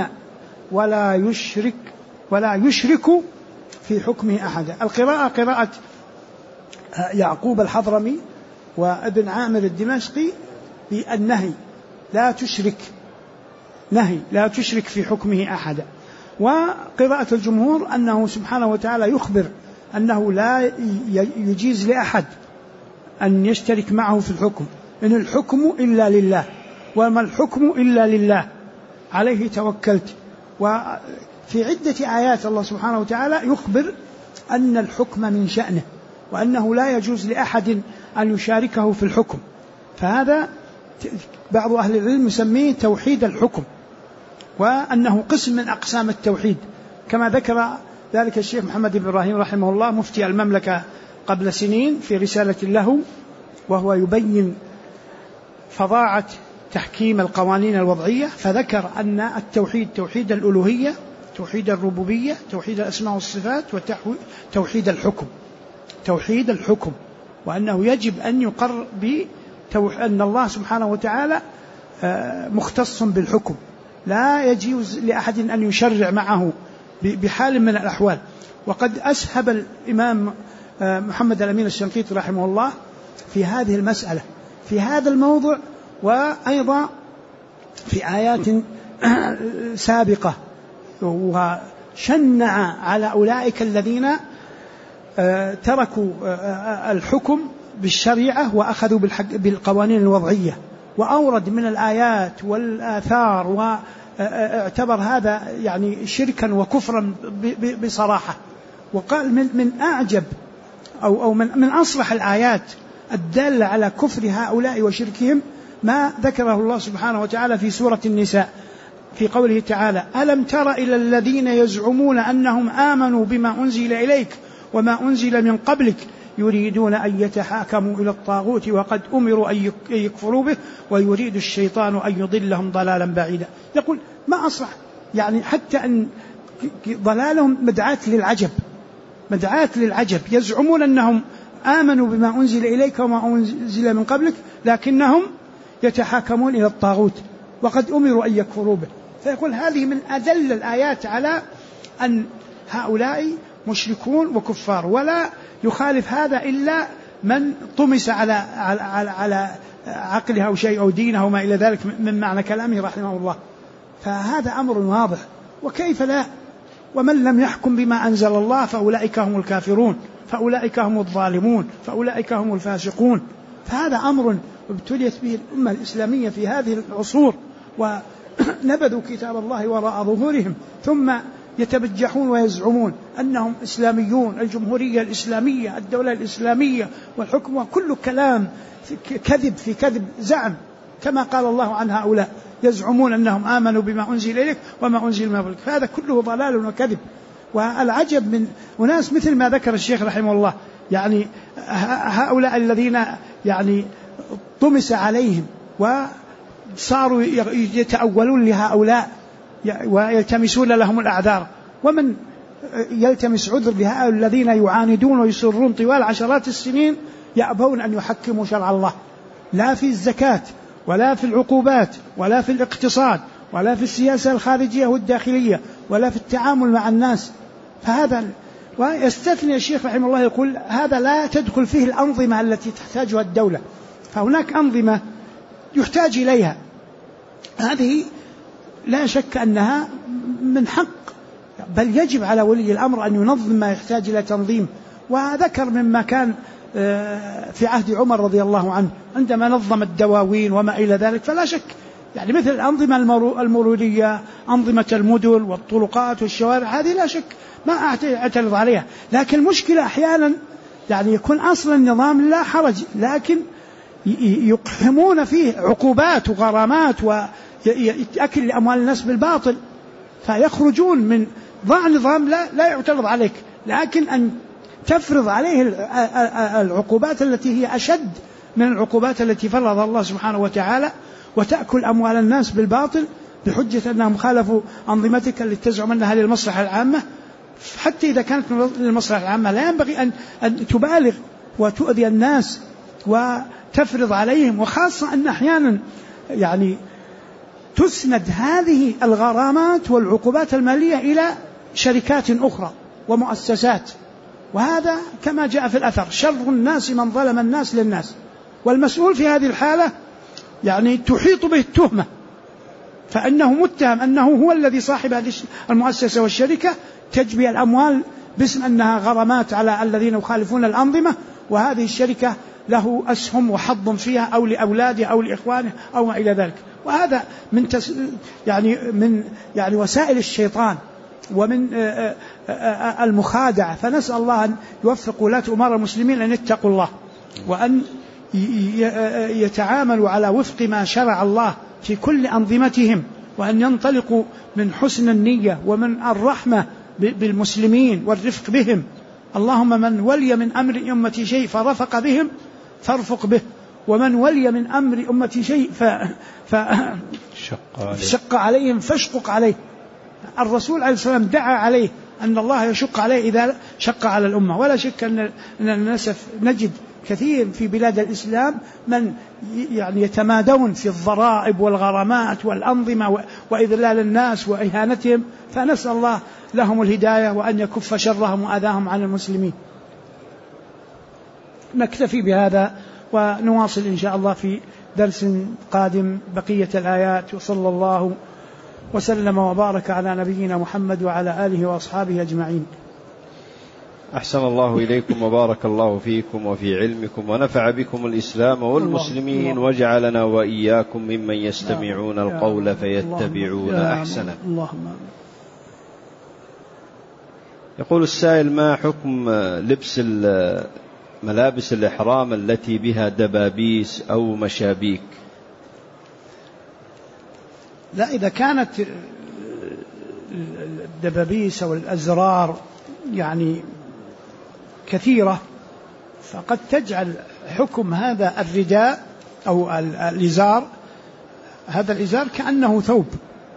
ولا يشرك في حكمه أحدا. القراءة قراءة يعقوب الحضرمي وابن عامر الدمشقي بالنهي، لا تشرك، نهي لا تشرك في حكمه أحدا. وقراءة الجمهور أنه سبحانه وتعالى يخبر أنه لا يجيز لأحد أن يشترك معه في الحكم، إن الحكم إلا لله، وما الحكم إلا لله، عليه توكلت. وفي عدة آيات الله سبحانه وتعالى يخبر أن الحكم من شأنه، وأنه لا يجوز لأحد أن يشاركه في الحكم. فهذا بعض أهل العلم يسميه توحيد الحكم، وأنه قسم من أقسام التوحيد، كما ذكر ذلك الشيخ محمد بن إبراهيم رحمه الله مفتي المملكة قبل سنين في رسالة له، وهو يبين فظاعة تحكيم القوانين الوضعية، فذكر أن التوحيد توحيد الألوهية، توحيد الربوبية، توحيد الأسماء والصفات، وتوحيد الحكم، توحيد الحكم، وأنه يجب أن يقر أن الله سبحانه وتعالى مختص بالحكم، لا يجوز لأحد أن يشرع معه بحال من الأحوال. وقد أسهب الإمام محمد الأمين الشنقيطي رحمه الله في هذه المسألة في هذا الموضوع، وأيضا في آيات سابقة، وشنع على أولئك الذين تركوا الحكم بالشريعة وأخذوا بالقوانين الوضعية، وأورد من الآيات والآثار، واعتبر هذا يعني شركا وكفرا بصراحة. وقال من أعجب أو من أصلح الآيات الدالة على كفر هؤلاء وشركهم ما ذكره الله سبحانه وتعالى في سورة النساء في قوله تعالى: ألم تر إلى الذين يزعمون أنهم آمنوا بما أنزل إليك وما أنزل من قبلك يريدون أن يتحاكموا إلى الطاغوت وقد أمروا أن يكفروا به ويريد الشيطان أن يضلهم ضلالا بعيدا. يقول ما أصلح، يعني حتى أن ضلالهم مدعاة للعجب، يزعمون أنهم آمنوا بما أنزل إليك وما أنزل من قبلك لكنهم يتحاكمون إلى الطاغوت وقد أمروا أن يكفروا به. فيقول هذه من أدل الآيات على أن هؤلاء مشركون وكفار، ولا يخالف هذا إلا من طمس على عقله أو شيء أو دينه وما إلى ذلك من معنى كلامه رحمه الله. فهذا أمر واضح، وكيف لا؟ ومن لم يحكم بما أنزل الله فأولئك هم الكافرون، فأولئك هم الظالمون، فأولئك هم الفاسقون. فهذا أمر ابتليت به الأمة الإسلامية في هذه العصور، ونبذوا كتاب الله وراء ظهورهم، ثم يتبجحون ويزعمون أنهم إسلاميون، الجمهورية الإسلامية، الدولة الإسلامية، والحكم، وكل كلام كذب في كذب، زعم، كما قال الله عن هؤلاء يزعمون أنهم آمنوا بما أنزل إليك وما أنزل من قبلك. هذا كله ضلال وكذب. والعجب من أناس مثل ما ذكر الشيخ رحمه الله، يعني هؤلاء الذين يعني طمس عليهم وصاروا يتأولون لهؤلاء ويلتمسون لهم الأعذار. ومن يلتمس عذر لهؤلاء الذين يعاندون ويصرون طوال عشرات السنين يأبون أن يحكموا شرع الله، لا في الزكاة ولا في العقوبات ولا في الاقتصاد ولا في السياسة الخارجية والداخلية ولا في التعامل مع الناس. فهذا ويستثني الشيخ رحمه الله يقول هذا لا تدخل فيه الأنظمة التي تحتاجها الدولة، فهناك أنظمة يحتاج إليها، هذه لا شك أنها من حق، بل يجب على ولي الأمر أن ينظم ما يحتاج إلى تنظيم. وذكر مما كان في عهد عمر رضي الله عنه عندما نظم الدواوين وما إلى ذلك، فلا شك يعني مثل الأنظمة المرورية، أنظمة المدن والطرقات والشوارع، هذه لا شك ما أعترض عليها، لكن المشكلة أحيانا يعني يكون أصل النظام لا حرج، لكن يقحمون فيه عقوبات وغرامات وأكل لأموال الناس بالباطل، فيخرجون من ضع نظام لا يعترض عليك، لكن أن تفرض عليه العقوبات التي هي أشد من العقوبات التي فرض الله سبحانه وتعالى، وتأكل أموال الناس بالباطل بحجة أنهم خالفوا أنظمتك التي تزعم أنها للمصلحة العامة. حتى إذا كانت للمصلحة العامة لا ينبغي أن تبالغ وتؤذي الناس وتفرض عليهم، وخاصة أن أحيانا يعني تسند هذه الغرامات والعقوبات المالية إلى شركات أخرى ومؤسسات، وهذا كما جاء في الأثر شر الناس من ظلم الناس للناس، والمسؤول في هذه الحالة يعني تحيط به التهمة، فإنه متهم أنه هو الذي صاحب هذه المؤسسة والشركة، تجبي الأموال باسم أنها غرامات على الذين يخالفون الأنظمة، وهذه الشركة له أسهم وحظ فيها أو لأولاده أو لإخوانه أو ما إلى ذلك. وهذا من وسائل الشيطان ومن المخادعة، فنسأل الله أن يوفق ولاة أمور المسلمين أن يتقوا الله وأن يتعاملوا على وفق ما شرع الله في كل أنظمتهم، وأن ينطلقوا من حسن النية ومن الرحمة بالمسلمين والرفق بهم. اللهم من ولي من أمر أمتي شيء فرفق بهم فارفق به، ومن ولي من أمر أمتي شيء فشق عليهم فاشقق عليه. الرسول عليه الصلاة والسلام دعا عليه أن الله يشق عليه إذا شق على الأمة. ولا شك أن للأسف نجد كثير في بلاد الإسلام من يعني يتمادون في الضرائب والغرامات والأنظمة وإذلال الناس وإهانتهم، فنسأل الله لهم الهداية وأن يكف شرهم وأذاهم عن المسلمين. نكتفي بهذا ونواصل إن شاء الله في درس قادم بقية الآيات، وصلى الله وسلم وبارك على نبينا محمد وعلى آله وأصحابه أجمعين. أحسن الله إليكم وبارك الله فيكم وفي علمكم، ونفع بكم الإسلام والمسلمين، وجعلنا وإياكم ممن يستمعون القول فيتبعون أحسنه. يقول السائل: ما حكم لبس ملابس الإحرام التي بها دبابيس أو مشابيك؟ لا، إذا كانت الدبابيس أو الأزرار يعني كثيرة فقد تجعل حكم هذا الرداء أو الإزار، هذا الإزار كأنه ثوب،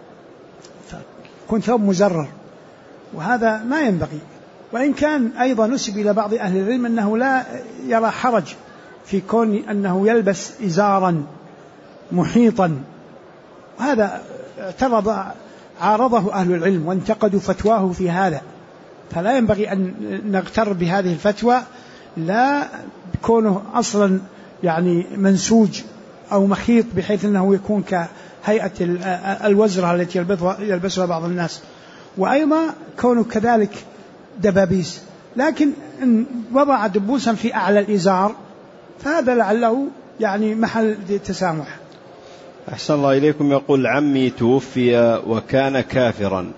يكون ثوب مزرر، وهذا ما ينبغي. وإن كان أيضا نسب إلى بعض أهل العلم أنه لا يرى حرج في كون أنه يلبس إزارا محيطا، وهذا عارضه أهل العلم وانتقدوا فتواه في هذا، فلا ينبغي أن نغتر بهذه الفتوى، لا كونه أصلا يعني منسوج أو مخيط بحيث أنه يكون كهيئة الوزرة التي يلبسها بعض الناس، وأيضا كونه كذلك دبابيس. لكن إن وضع دبوسا في أعلى الإزار فهذا لعله يعني محل تسامح. أحسن الله إليكم. يقول: عمي توفي وكان كافرا،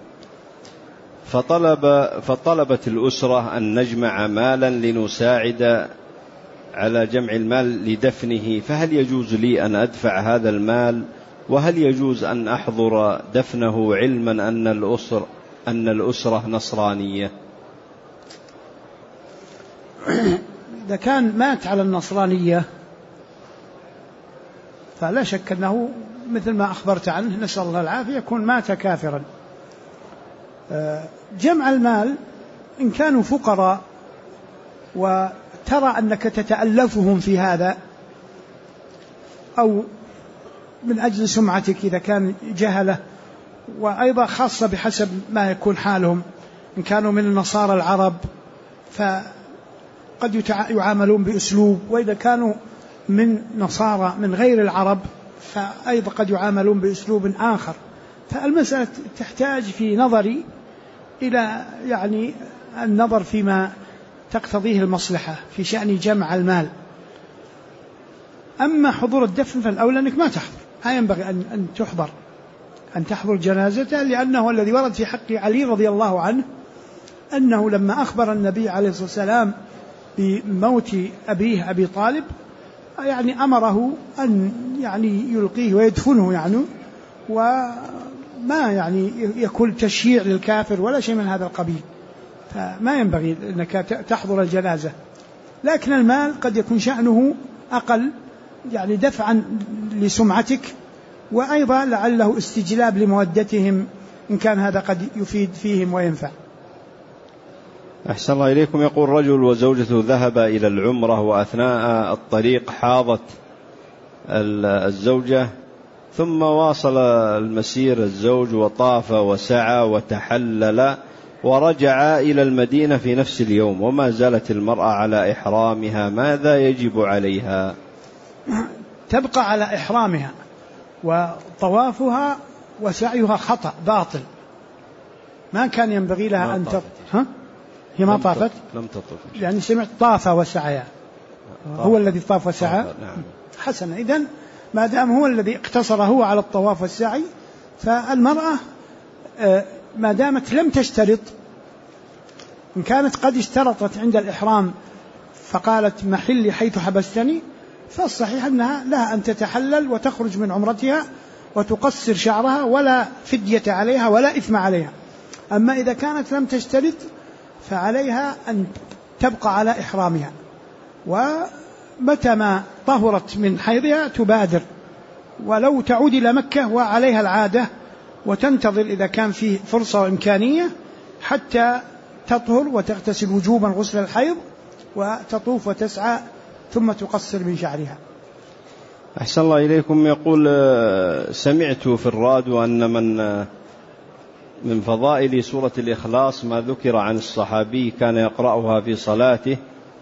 فطلبت الأسرة أن نجمع مالا لنساعد على جمع المال لدفنه، فهل يجوز لي أن أدفع هذا المال؟ وهل يجوز أن أحضر دفنه علما أن الأسرة نصرانية؟ إذا كان مات على النصرانية فلا شك أنه مثل ما أخبرت عنه، نسأل الله العافية، يكون مات كافرا. جمع المال إن كانوا فقراء وترى أنك تتألفهم في هذا، أو من أجل سمعتك إذا كان جهلة، وأيضا خاصة بحسب ما يكون حالهم، إن كانوا من النصارى العرب فقد يعاملون بأسلوب، وإذا كانوا من نصارى من غير العرب فأيضا قد يعاملون بأسلوب آخر. فالمسألة تحتاج في نظري إلى يعني النظر فيما تقتضيه المصلحة في شأن جمع المال. أما حضور الدفن فالأولى أنك ما تحضر، لا ينبغي أن تحضر، أن تحضر جنازته، لأنه الذي ورد في حق علي رضي الله عنه أنه لما أخبر النبي عليه الصلاة والسلام بموت أبيه أبي طالب يعني أمره أن يعني يلقيه ويدفنه يعني، وما يعني يكون تشييع للكافر ولا شيء من هذا القبيل، فما ينبغي أنك تحضر الجنازة. لكن المال قد يكون شأنه أقل، يعني دفعا لسمعتك، وأيضا لعله استجلاب لمودتهم إن كان هذا قد يفيد فيهم وينفع. أحسن الله إليكم. يقول رجل وزوجته ذهب إلى العمرة، وأثناء الطريق حاضت الزوجة، ثم واصل المسير الزوج وطاف وسعى وتحلل ورجع إلى المدينة في نفس اليوم، وما زالت المرأة على إحرامها، ماذا يجب عليها؟ تبقى على إحرامها، وطوافها وسعيها خطأ باطل، ما كان ينبغي لها أن تطوف. هي ما طافت، لم تطوف، يعني سمعت طاف وسعى، هو الذي طاف وسعى. نعم. حسنا، إذن ما دام هو الذي اقتصر هو على الطواف والسعي، فالمرأة ما دامت لم تشترط، إن كانت قد اشترطت عند الإحرام فقالت محلي حيث حبستني، فالصحيح أنها لها أن تتحلل وتخرج من عمرتها وتقصر شعرها، ولا فدية عليها ولا إثم عليها. أما إذا كانت لم تشترط فعليها أن تبقى على إحرامها، ومتى ما طهرت من حيضها تبادر، ولو تعود إلى مكة وعليها العادة، وتنتظر إذا كان فيه فرصة وإمكانية حتى تطهر وتغتسل وجوبا غسل الحيض، وتطوف وتسعى ثم تقصر من شعرها. أحسن الله إليكم. يقول سمعت في الراديو أن من فضائل سورة الإخلاص ما ذكر عن الصحابي كان يقرأها في صلاته،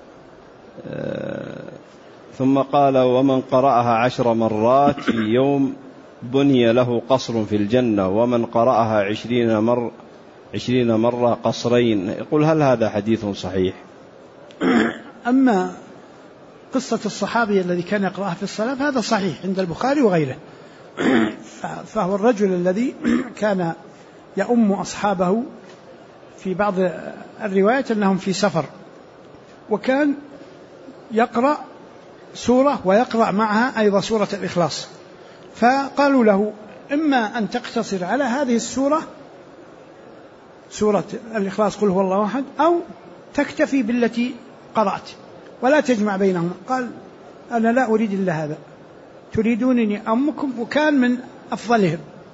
ثم قال ومن قرأها 10 مرات في يوم بني له قصر في الجنة، ومن قرأها 20 مرة قصرين. يقول هل هذا حديث صحيح؟ أما قصة الصحابي الذي كان يقرأها في الصلاة فهذا صحيح عند البخاري وغيره، فهو الرجل الذي كان يؤم أصحابه، في بعض الروايات أنهم في سفر، وكان يقرأ سورة ويقرأ معها أيضا سورة الإخلاص، فقالوا له إما أن تقتصر على هذه السورة، سورة الإخلاص قل هو الله أحد، أو تكتفي بالتي قرأت ولا تجمع بينهما. قال أنا لا أريد إلا هذا، تريدونني أمكم، وكان من أفضلهم،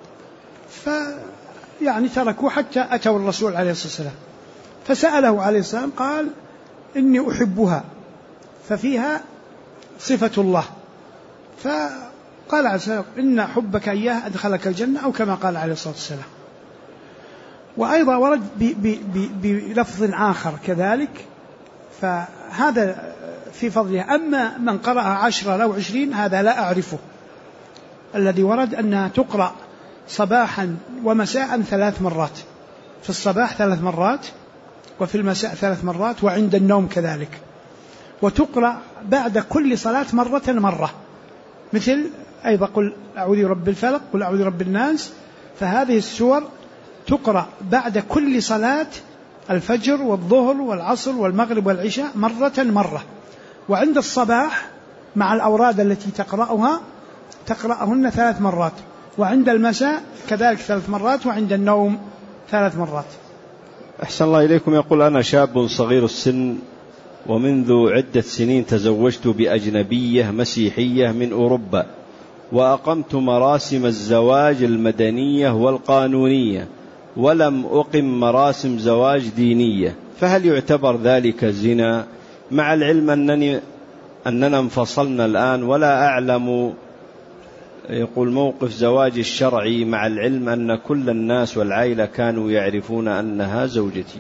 فيعني تركوا حتى أتوا الرسول عليه الصلاة والسلام، فسأله عليه السلام قال إني أحبها، ففيها صفة الله، فقال عليه السلام إن حبك إياه أدخلك الجنة، أو كما قال عليه الصلاة والسلام. وأيضا ورد بلفظ آخر كذلك، فهذا في فضلها. أما من قرأها 10 أو 20 هذا لا أعرفه. الذي ورد أنها تقرأ صباحا ومساء 3 مرات، في الصباح 3 مرات، وفي المساء 3 مرات، وعند النوم كذلك، وتقرأ بعد كل صلاة مرة، مثل أيضا قل أعوذ برب الفلق، قل أعوذ برب الناس. فهذه السور تقرأ بعد كل صلاة، الفجر والظهر والعصر والمغرب والعشاء مرة، وعند الصباح مع الأوراد التي تقرأهن 3 مرات، وعند المساء كذلك 3 مرات، وعند النوم 3 مرات. أحسن الله إليكم. يقول أنا شاب صغير السن، ومنذ عدة سنين تزوجت بأجنبية مسيحية من أوروبا، وأقمت مراسم الزواج المدنية والقانونية، ولم أقم مراسم زواج دينية، فهل يعتبر ذلك زنا؟ مع العلم أننا انفصلنا الآن ولا أعلم، يقول موقف زواج الشرعي، مع العلم أن كل الناس والعائلة كانوا يعرفون أنها زوجتي.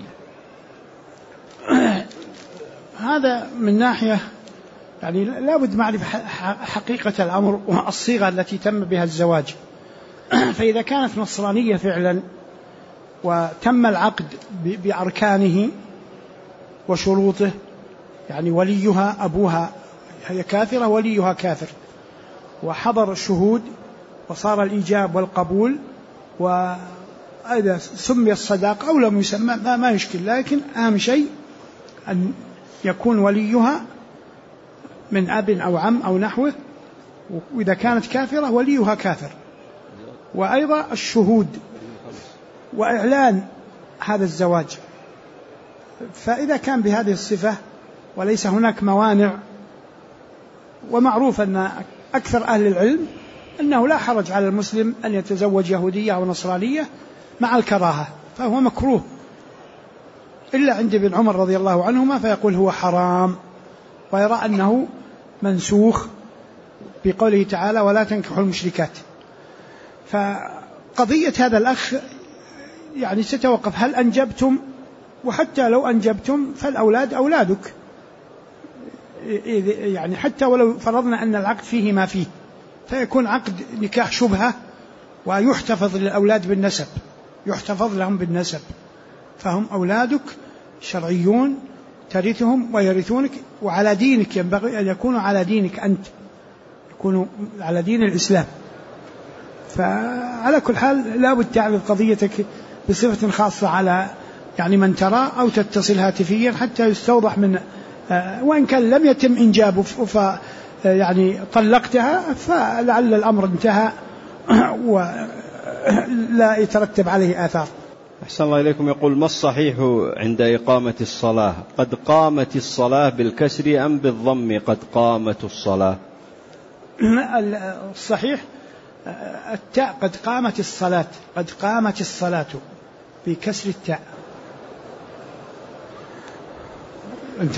هذا من ناحية يعني لا بد معرفة حقيقة الأمر والصيغة التي تم بها الزواج. فإذا كانت نصرانية فعلا وتم العقد بأركانه وشروطه، يعني وليها أبوها هي كافرة وليها كافر، وحضر الشهود وصار الإيجاب والقبول، وإذا سمي الصداق أو لم يسمى ما يشكل، لكن أهم شيء أن يكون وليها من أب أو عم أو نحوه، وإذا كانت كافرة وليها كافر. وأيضا الشهود وإعلان هذا الزواج، فإذا كان بهذه الصفة وليس هناك موانع، ومعروف أن أكثر أهل العلم أنه لا حرج على المسلم أن يتزوج يهودية أو نصرانية مع الكراهة، فهو مكروه، إلا عند ابن عمر رضي الله عنهما فيقول هو حرام، ويرى أنه منسوخ بقوله تعالى ولا تنكحوا المشركات. فقضية هذا الأخ يعني ستوقف هل أنجبتم، وحتى لو أنجبتم فالأولاد أولادك، يعني حتى ولو فرضنا أن العقد فيه ما فيه، فيكون عقد نكاح شبهة، ويحتفظ للأولاد بالنسب، يحتفظ لهم بالنسب، فهم أولادك شرعيون ترثهم ويرثونك، وعلى دينك، ينبغي أن يكونوا على دينك أنت، يكونوا على دين الإسلام. فعلى كل حال لا بد تعرض قضيتك بصفة خاصة على يعني من ترى، أو تتصل هاتفيا حتى يستوضح من وإن كان لم يتم إنجابه يعني طلقتها فلعل الأمر انتهى ولا يترتب عليه آثار. أحسن الله إليكم. يقول ما الصحيح عند إقامة الصلاة؟ قد قامت الصلاة بالكسر أم بالضم قد قامت الصلاة؟ الصحيح التاء قد قامت الصلاة، قد قامت الصلاة بكسر التاء. أنت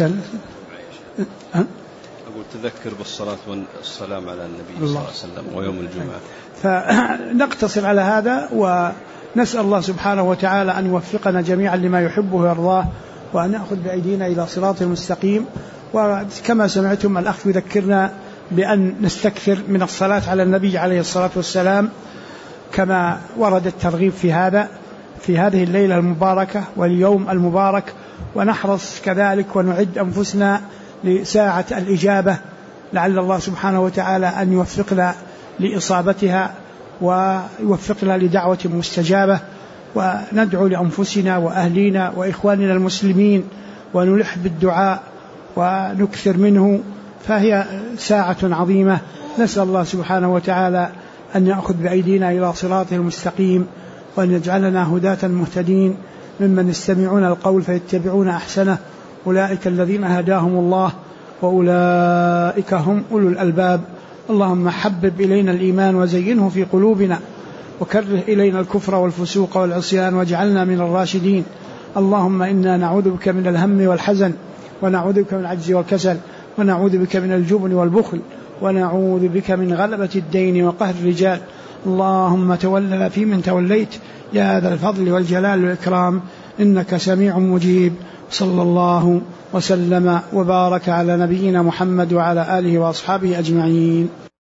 أقول تذكر بالصلاة والسلام على النبي صلى الله عليه وسلم ويوم الجمعة. فنقتصر على هذا، ونسأل الله سبحانه وتعالى أن يوفقنا جميعا لما يحبه ويرضاه، وأن نأخذ بأيدينا إلى صراط المستقيم. وكما سمعتم الأخ يذكرنا بأن نستكثر من الصلاة على النبي عليه الصلاة والسلام، كما ورد الترغيب في هذا في هذه الليلة المباركة واليوم المبارك، ونحرص كذلك ونعد أنفسنا لساعة الإجابة، لعل الله سبحانه وتعالى أن يوفقنا لإصابتها ويوفقنا لدعوة مستجابة، وندعو لأنفسنا وأهلينا وإخواننا المسلمين ونلح بالدعاء ونكثر منه، فهي ساعة عظيمة. نسأل الله سبحانه وتعالى أن يأخذ بأيدينا إلى صراطه المستقيم، وأن يجعلنا هداة مهتدين ممن يستمعون القول فيتبعون أحسنه، أولئك الذين هداهم الله وأولئك هم أولو الألباب. اللهم حبب إلينا الإيمان وزينه في قلوبنا، وكره إلينا الكفر والفسوق والعصيان واجعلنا من الراشدين. اللهم إنا نعوذ بك من الهم والحزن، ونعوذ بك من العجز والكسل، ونعوذ بك من الجبن والبخل، ونعوذ بك من غلبة الدين وقهر الرجال. اللهم تولنا فيمن توليت يا ذا الفضل والجلال والإكرام، إنك سميع مجيب. صلى الله وسلم وبارك على نبينا محمد وعلى آله وأصحابه أجمعين.